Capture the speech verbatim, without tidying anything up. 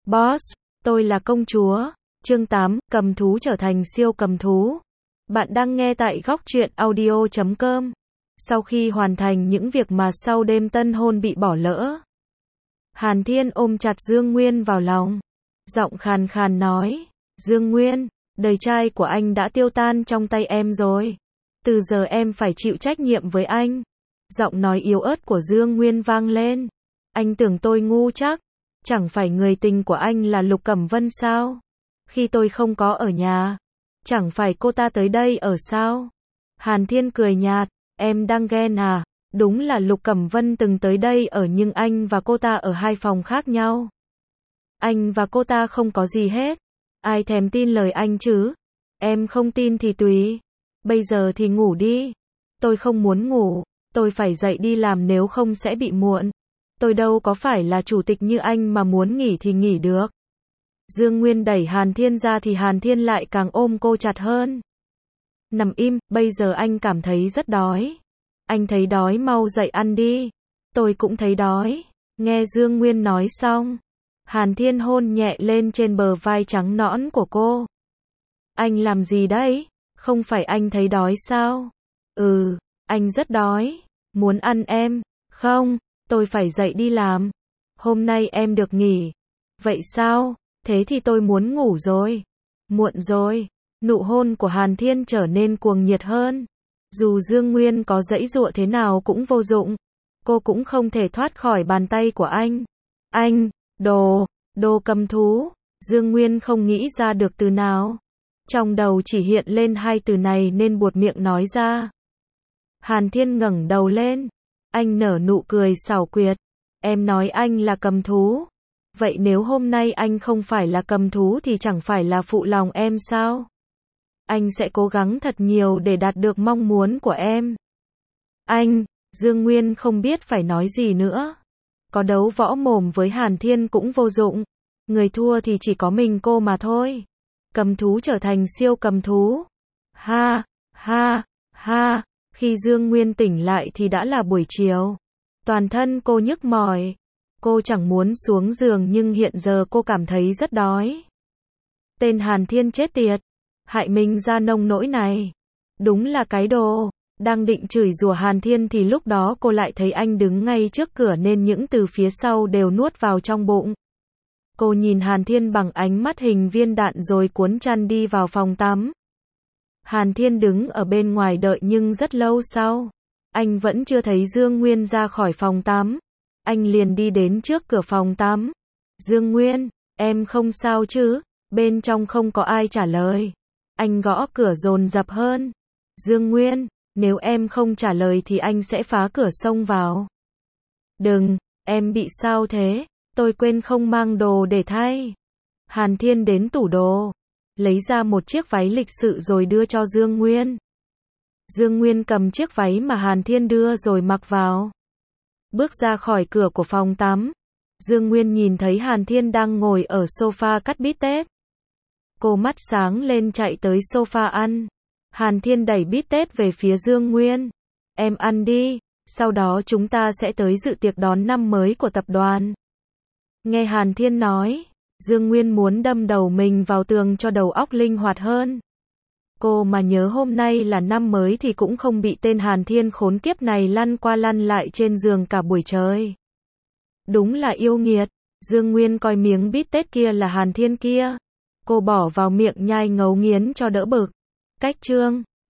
Boss, tôi là công chúa. Chương tám, cầm thú trở thành siêu cầm thú. Bạn đang nghe tại góc truyện audio chấm com. Sau khi hoàn thành những việc mà sau đêm tân hôn bị bỏ lỡ, Hàn Thiên ôm chặt Dương Nguyên vào lòng. Giọng khàn khàn nói, Dương Nguyên, đời trai của anh đã tiêu tan trong tay em rồi. Từ giờ em phải chịu trách nhiệm với anh. Giọng nói yếu ớt của Dương Nguyên vang lên. Anh tưởng tôi ngu chắc. Chẳng phải người tình của anh là Lục Cẩm Vân sao? Khi tôi không có ở nhà, chẳng phải cô ta tới đây ở sao? Hàn Thiên cười nhạt, em đang ghen à? Đúng là Lục Cẩm Vân từng tới đây ở nhưng anh và cô ta ở hai phòng khác nhau. Anh và cô ta không có gì hết. Ai thèm tin lời anh chứ? Em không tin thì tùy. Bây giờ thì ngủ đi. Tôi không muốn ngủ, tôi phải dậy đi làm nếu không sẽ bị muộn. Tôi đâu có phải là chủ tịch như anh mà muốn nghỉ thì nghỉ được. Dương Nguyên đẩy Hàn Thiên ra thì Hàn Thiên lại càng ôm cô chặt hơn. Nằm im, bây giờ anh cảm thấy rất đói. Anh thấy đói mau dậy ăn đi. Tôi cũng thấy đói. Nghe Dương Nguyên nói xong, Hàn Thiên hôn nhẹ lên trên bờ vai trắng nõn của cô. Anh làm gì đấy? Không phải anh thấy đói sao? Ừ, anh rất đói. Muốn ăn em. Không, tôi phải dậy đi làm. Hôm nay em được nghỉ. Vậy sao? Thế thì tôi muốn ngủ rồi. Muộn rồi. Nụ hôn của Hàn Thiên trở nên cuồng nhiệt hơn. Dù Dương Nguyên có giãy giụa thế nào cũng vô dụng. Cô cũng không thể thoát khỏi bàn tay của anh. Anh, đồ, đồ cầm thú. Dương Nguyên không nghĩ ra được từ nào. Trong đầu chỉ hiện lên hai từ này nên buột miệng nói ra. Hàn Thiên ngẩng đầu lên. Anh nở nụ cười xảo quyệt. Em nói anh là cầm thú. Vậy nếu hôm nay anh không phải là cầm thú thì chẳng phải là phụ lòng em sao? Anh sẽ cố gắng thật nhiều để đạt được mong muốn của em. Anh, Dương Nguyên không biết phải nói gì nữa. Có đấu võ mồm với Hàn Thiên cũng vô dụng. Người thua thì chỉ có mình cô mà thôi. Cầm thú trở thành siêu cầm thú. Ha, ha, ha. Khi Dương Nguyên tỉnh lại thì đã là buổi chiều. Toàn thân cô nhức mỏi. Cô chẳng muốn xuống giường nhưng hiện giờ cô cảm thấy rất đói. Tên Hàn Thiên chết tiệt. Hại mình ra nông nỗi này. Đúng là cái đồ. Đang định chửi rủa Hàn Thiên thì lúc đó cô lại thấy anh đứng ngay trước cửa nên những từ phía sau đều nuốt vào trong bụng. Cô nhìn Hàn Thiên bằng ánh mắt hình viên đạn rồi cuốn chăn đi vào phòng tắm. Hàn Thiên đứng ở bên ngoài đợi nhưng rất lâu sau, anh vẫn chưa thấy Dương Nguyên ra khỏi phòng tắm. Anh liền đi đến trước cửa phòng tắm. Dương Nguyên, em không sao chứ? Bên trong không có ai trả lời. Anh gõ cửa dồn dập hơn. Dương Nguyên, nếu em không trả lời thì anh sẽ phá cửa xông vào. Đừng, em bị sao thế? Tôi quên không mang đồ để thay. Hàn Thiên đến tủ đồ, lấy ra một chiếc váy lịch sự rồi đưa cho Dương Nguyên. Dương Nguyên cầm chiếc váy mà Hàn Thiên đưa rồi mặc vào. Bước ra khỏi cửa của phòng tắm, Dương Nguyên nhìn thấy Hàn Thiên đang ngồi ở sofa cắt bít tết. Cô mắt sáng lên chạy tới sofa ăn. Hàn Thiên đẩy bít tết về phía Dương Nguyên. Em ăn đi, sau đó chúng ta sẽ tới dự tiệc đón năm mới của tập đoàn. Nghe Hàn Thiên nói, Dương Nguyên muốn đâm đầu mình vào tường cho đầu óc linh hoạt hơn. Cô mà nhớ hôm nay là năm mới thì cũng không bị tên Hàn Thiên khốn kiếp này lăn qua lăn lại trên giường cả buổi trời. Đúng là yêu nghiệt. Dương Nguyên coi miếng bít tết kia là Hàn Thiên kia. Cô bỏ vào miệng nhai ngấu nghiến cho đỡ bực. Cách chương